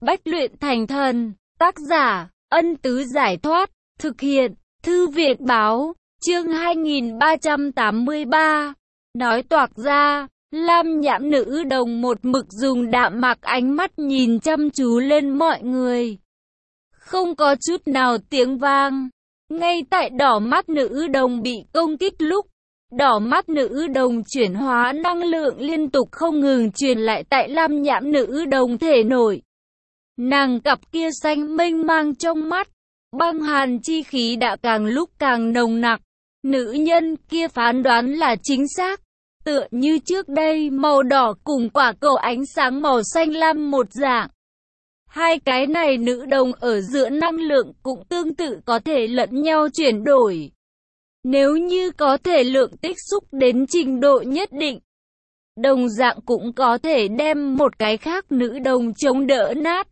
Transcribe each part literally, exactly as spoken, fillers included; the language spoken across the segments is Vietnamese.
Bách luyện thành thần. Tác giả, Ân Tứ Giải Thoát. Thực hiện, Thư Việt Báo. Chương hai nghìn ba trăm tám mươi ba. Nói toạc ra, Lam Nhãn Nữ Đồng một mực dùng đạm mạc ánh mắt nhìn chăm chú lên mọi người. Không có chút nào tiếng vang. Ngay tại đỏ mắt nữ đồng bị công kích lúc, đỏ mắt nữ đồng chuyển hóa năng lượng liên tục không ngừng truyền lại tại Lam Nhãn Nữ Đồng thể nội. Nàng cặp kia xanh mênh mang trong mắt, băng hàn chi khí đã càng lúc càng nồng nặc. Nữ nhân kia phán đoán là chính xác, tựa như trước đây màu đỏ cùng quả cầu ánh sáng màu xanh lam một dạng. Hai cái này nữ đồng ở giữa năng lượng cũng tương tự có thể lẫn nhau chuyển đổi. Nếu như có thể lượng tích xúc đến trình độ nhất định, đồng dạng cũng có thể đem một cái khác nữ đồng chống đỡ nát.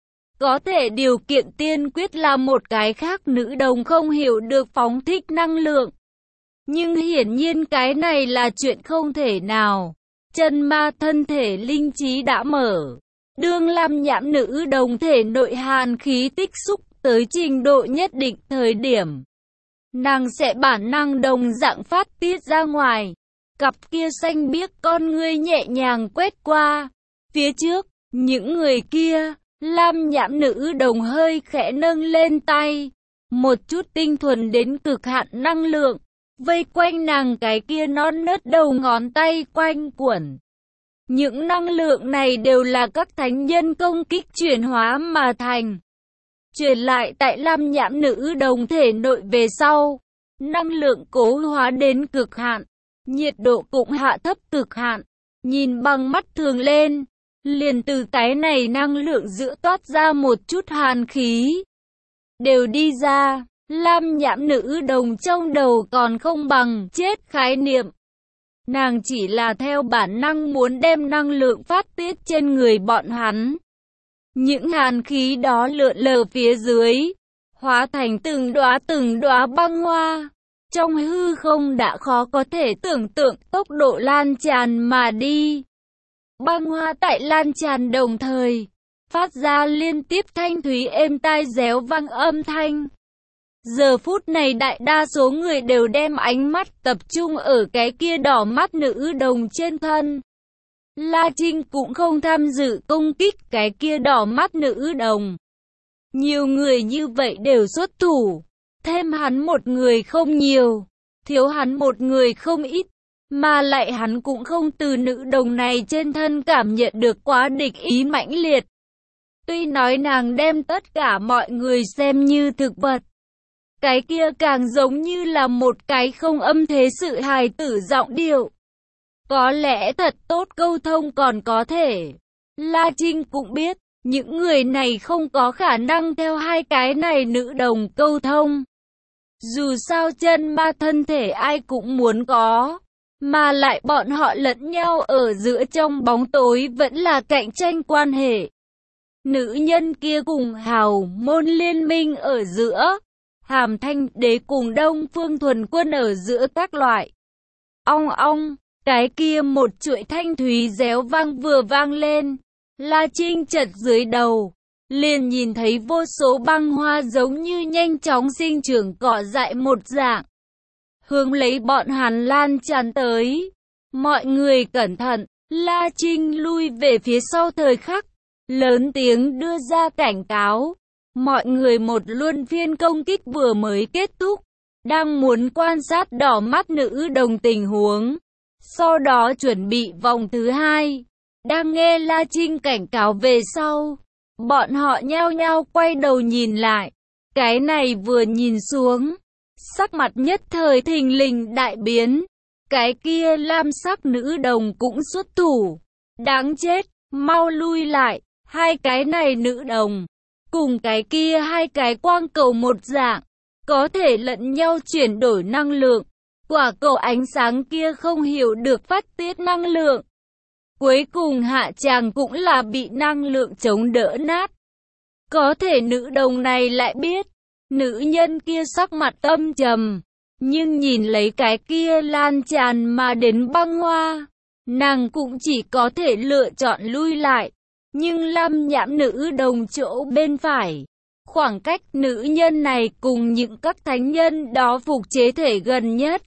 Có thể điều kiện tiên quyết là một cái khác nữ đồng không hiểu được phóng thích năng lượng. Nhưng hiển nhiên cái này là chuyện không thể nào. Chân ma thân thể linh trí đã mở. Đương Lam Nhãn Nữ Đồng thể nội hàn khí tích xúc tới trình độ nhất định thời điểm, nàng sẽ bản năng đồng dạng phát tiết ra ngoài. Cặp kia xanh biếc con ngươi nhẹ nhàng quét qua. Phía trước, những người kia, Lam Nhãn Nữ Đồng hơi khẽ nâng lên tay. Một chút tinh thuần đến cực hạn năng lượng, vây quanh nàng cái kia non nớt đầu ngón tay quanh quẩn. Những năng lượng này đều là các thánh nhân công kích chuyển hóa mà thành. Chuyển lại tại Lam Nhãn Nữ Đồng thể nội về sau, năng lượng cố hóa đến cực hạn, nhiệt độ cũng hạ thấp cực hạn. Nhìn bằng mắt thường lên, liền từ cái này năng lượng giữa toát ra một chút hàn khí. Đều đi ra, Lam Nhãn Nữ Đồng trong đầu còn không bằng chết khái niệm. Nàng chỉ là theo bản năng muốn đem năng lượng phát tiết trên người bọn hắn. Những hàn khí đó lượn lờ phía dưới, hóa thành từng đóa từng đóa băng hoa. Trong hư không đã khó có thể tưởng tượng tốc độ lan tràn mà đi. Băng hoa tại lan tràn đồng thời, phát ra liên tiếp thanh thúy êm tai réo vang âm thanh. Giờ phút này đại đa số người đều đem ánh mắt tập trung ở cái kia đỏ mắt nữ đồng trên thân. La Trinh cũng không tham dự công kích cái kia đỏ mắt nữ đồng. Nhiều người như vậy đều xuất thủ, thêm hắn một người không nhiều, thiếu hắn một người không ít, mà lại hắn cũng không từ nữ đồng này trên thân cảm nhận được quá địch ý mãnh liệt. Tuy nói nàng đem tất cả mọi người xem như thực vật, cái kia càng giống như là một cái không âm thế sự hài tử giọng điệu. Có lẽ thật tốt câu thông còn có thể. La Trinh cũng biết, những người này không có khả năng theo hai cái này nữ đồng câu thông. Dù sao chân ma thân thể ai cũng muốn có, mà lại bọn họ lẫn nhau ở giữa trong bóng tối vẫn là cạnh tranh quan hệ. Nữ nhân kia cùng hào môn liên minh ở giữa, Hàm Thanh Đế cùng Đông Phương Thuần Quân ở giữa các loại. Ong ong, cái kia một chuỗi thanh thúy réo vang vừa vang lên, La Trinh chật dưới đầu, liền nhìn thấy vô số băng hoa giống như nhanh chóng sinh trưởng cỏ dại một dạng, hướng lấy bọn hắn lan tràn tới. Mọi người cẩn thận, La Trinh lui về phía sau thời khắc, lớn tiếng đưa ra cảnh cáo. Mọi người một luân phiên công kích vừa mới kết thúc, đang muốn quan sát đỏ mắt nữ đồng tình huống, sau đó chuẩn bị vòng thứ hai. Đang nghe La Trinh cảnh cáo về sau, bọn họ nhao nhao quay đầu nhìn lại. Cái này vừa nhìn xuống, sắc mặt nhất thời thình lình đại biến. Cái kia lam sắc nữ đồng cũng xuất thủ. Đáng chết, mau lui lại. Hai cái này nữ đồng cùng cái kia hai cái quang cầu một dạng, có thể lẫn nhau chuyển đổi năng lượng. Quả cầu ánh sáng kia không hiểu được phát tiết năng lượng. Cuối cùng hạ tràng cũng là bị năng lượng chống đỡ nát. Có thể nữ đồng này lại biết, nữ nhân kia sắc mặt âm trầm, nhưng nhìn lấy cái kia lan tràn mà đến băng hoa, nàng cũng chỉ có thể lựa chọn lui lại. nhưng Lam Nhãn nữ đồng chỗ bên phải. Khoảng cách nữ nhân này cùng những các thánh nhân đó phục chế thể gần nhất.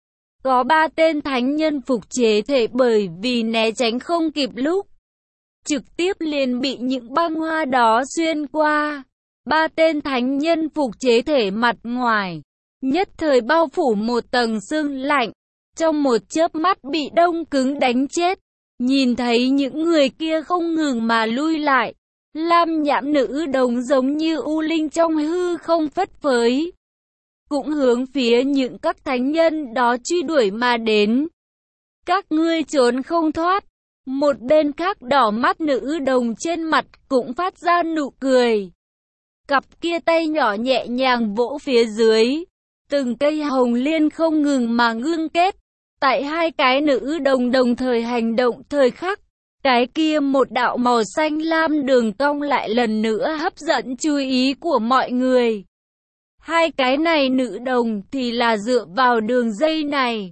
Có ba tên thánh nhân phục chế thể bởi vì né tránh không kịp lúc, trực tiếp liền bị những băng hoa đó xuyên qua. Ba tên thánh nhân phục chế thể mặt ngoài, nhất thời bao phủ một tầng sương lạnh, trong một chớp mắt bị đông cứng đánh chết. Nhìn thấy những người kia không ngừng mà lui lại, Lam Nhãn nữ đồng giống như u linh trong hư không phất phới, cũng hướng phía những các thánh nhân đó truy đuổi mà đến. Các ngươi trốn không thoát. Một bên khác đỏ mắt nữ đồng trên mặt cũng phát ra nụ cười. Cặp kia tay nhỏ nhẹ nhàng vỗ phía dưới, từng cây hồng liên không ngừng mà ngưng kết. Tại hai cái nữ đồng đồng thời hành động thời khắc, cái kia một đạo màu xanh lam đường cong lại lần nữa hấp dẫn chú ý của mọi người. Hai cái này nữ đồng thì là dựa vào đường dây này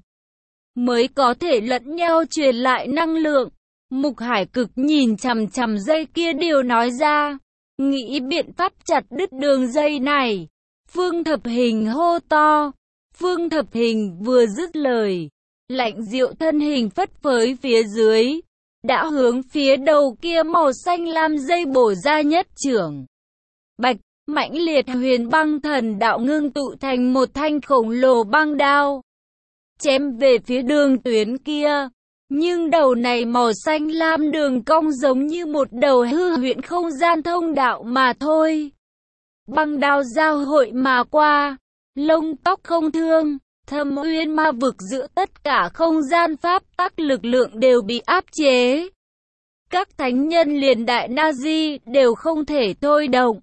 mới có thể lẫn nhau truyền lại năng lượng. Mục Hải Cực nhìn chằm chằm dây kia điều nói ra, nghĩ biện pháp chặt đứt đường dây này. Phương Thập Hình hô to. Phương Thập Hình vừa dứt lời, lạnh diệu thân hình phất phới phía dưới, đã hướng phía đầu kia màu xanh lam dây bổ ra nhất chưởng. Bạch, mãnh liệt huyền băng thần đạo ngưng tụ thành một thanh khổng lồ băng đao, chém về phía đường tuyến kia. Nhưng đầu này màu xanh lam đường cong giống như một đầu hư huyễn không gian thông đạo mà thôi. Băng đao giao hội mà qua, lông tóc không thương, Thâm Uyên ma vực giữa tất cả không gian pháp tắc lực lượng đều bị áp chế. Các thánh nhân liền đại Nazi đều không thể thôi động,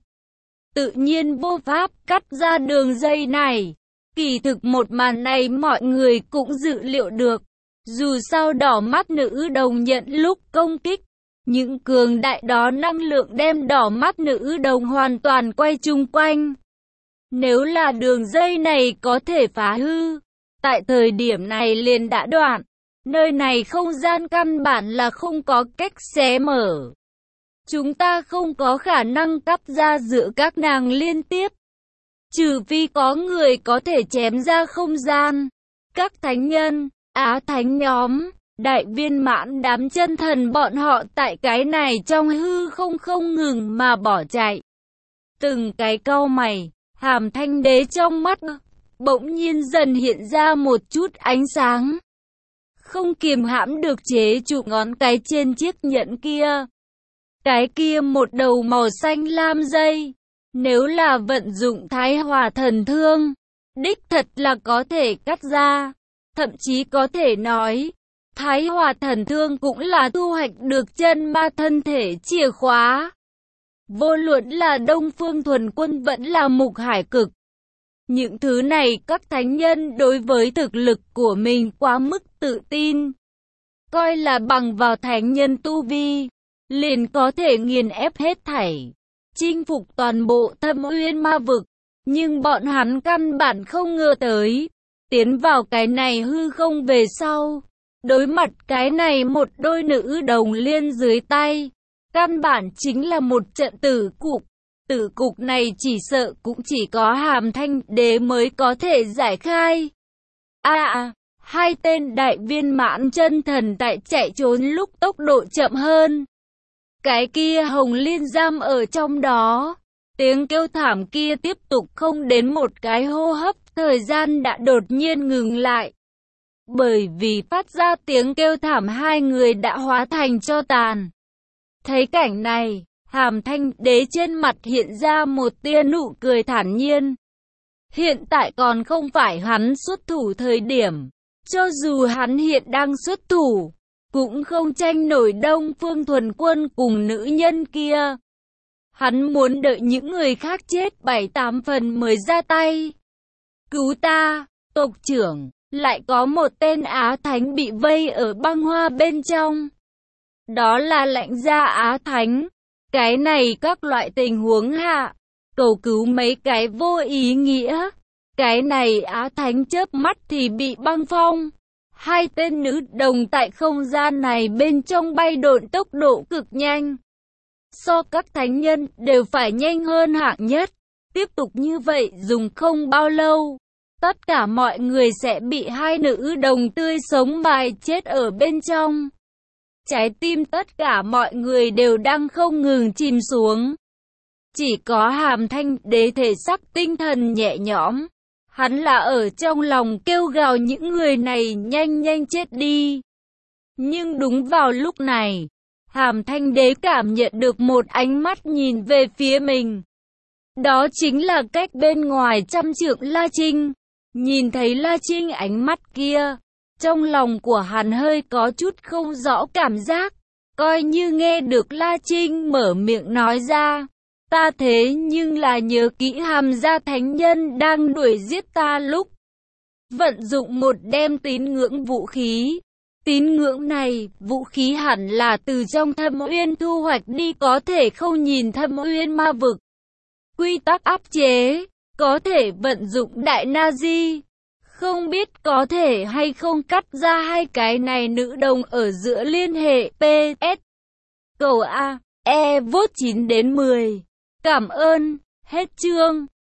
tự nhiên vô pháp cắt ra đường dây này. Kỳ thực một màn này mọi người cũng dự liệu được. Dù sao đỏ mắt nữ đồng nhận lúc công kích, những cường đại đó năng lượng đem đỏ mắt nữ đồng hoàn toàn quay chung quanh. Nếu là đường dây này có thể phá hư, tại thời điểm này liền đã đoạn. Nơi này không gian căn bản là không có cách xé mở. Chúng ta không có khả năng cắt ra giữa các nàng liên tiếp. Trừ phi có người có thể chém ra không gian. Các thánh nhân, Á thánh nhóm, đại viên mãn đám chân thần bọn họ tại cái này trong hư không không ngừng mà bỏ chạy. Từng cái cau mày, Hàm Thanh Đế trong mắt bỗng nhiên dần hiện ra một chút ánh sáng. Không kiềm hãm được chế trụ ngón cái trên chiếc nhẫn kia. Cái kia một đầu màu xanh lam dây, nếu là vận dụng Thái Hòa thần thương, đích thật là có thể cắt ra. Thậm chí có thể nói, Thái Hòa thần thương cũng là thu hoạch được chân ma thân thể chìa khóa. Vô luận là Đông Phương Thuần Quân vẫn là Mục Hải Cực. Những thứ này các thánh nhân đối với thực lực của mình quá mức tự tin. Coi là bằng vào thánh nhân tu vi, liền có thể nghiền ép hết thảy, chinh phục toàn bộ Thâm Uyên ma vực. Nhưng bọn hắn căn bản không ngờ tới, tiến vào cái này hư không về sau, đối mặt cái này một đôi nữ đồng liên dưới tay, căn bản chính là một trận tử cục. Tử cục này chỉ sợ cũng chỉ có Hàm Thanh Đế mới có thể giải khai. À, à, hai tên đại viên mãn chân thần tại chạy trốn lúc tốc độ chậm hơn. Cái kia hồng liên giam ở trong đó. Tiếng kêu thảm kia tiếp tục không đến một cái hô hấp, thời gian đã đột nhiên ngừng lại. Bởi vì phát ra tiếng kêu thảm hai người đã hóa thành tro tàn. Thấy cảnh này, Hàm Thanh Đế trên mặt hiện ra một tia nụ cười thản nhiên. Hiện tại còn không phải hắn xuất thủ thời điểm. Cho dù hắn hiện đang xuất thủ, cũng không tranh nổi Đông Phương Thuần Quân cùng nữ nhân kia. Hắn muốn đợi những người khác chết bảy tám phần mới ra tay. Cứu ta, tộc trưởng, lại có một tên Á Thánh bị vây ở băng hoa bên trong. Đó là lãnh gia Á Thánh. Cái này các loại tình huống hạ, cầu cứu mấy cái vô ý nghĩa. Cái này Á Thánh chớp mắt thì bị băng phong. Hai tên nữ đồng tại không gian này bên trong bay độn tốc độ cực nhanh. so các thánh nhân đều phải nhanh hơn hạng nhất. Tiếp tục như vậy dùng không bao lâu, tất cả mọi người sẽ bị hai nữ đồng tươi sống mài chết ở bên trong. Trái tim tất cả mọi người đều đang không ngừng chìm xuống. Chỉ có Hàm Thanh Đế thể xác tinh thần nhẹ nhõm. Hắn là ở trong lòng kêu gào những người này nhanh nhanh chết đi. Nhưng đúng vào lúc này, Hàm Thanh Đế cảm nhận được một ánh mắt nhìn về phía mình. Đó chính là cách bên ngoài trăm trượng La Trinh. Nhìn thấy La Trinh ánh mắt kia, trong lòng của hắn hơi có chút không rõ cảm giác. Coi như nghe được La Trinh mở miệng nói ra, ta thế nhưng là nhớ kỹ Hàm gia thánh nhân đang đuổi giết ta lúc vận dụng một đem tín ngưỡng vũ khí. Tín ngưỡng này, vũ khí hẳn là từ trong Thâm Uyên thu hoạch đi, có thể không nhìn Thâm Uyên ma vực. Quy tắc áp chế, có thể vận dụng đại Nazi. Không biết có thể hay không cắt ra hai cái này nữ đồng ở giữa liên hệ. pê ét Cầu A, E vote chín đến mười. Cảm ơn, hết chương.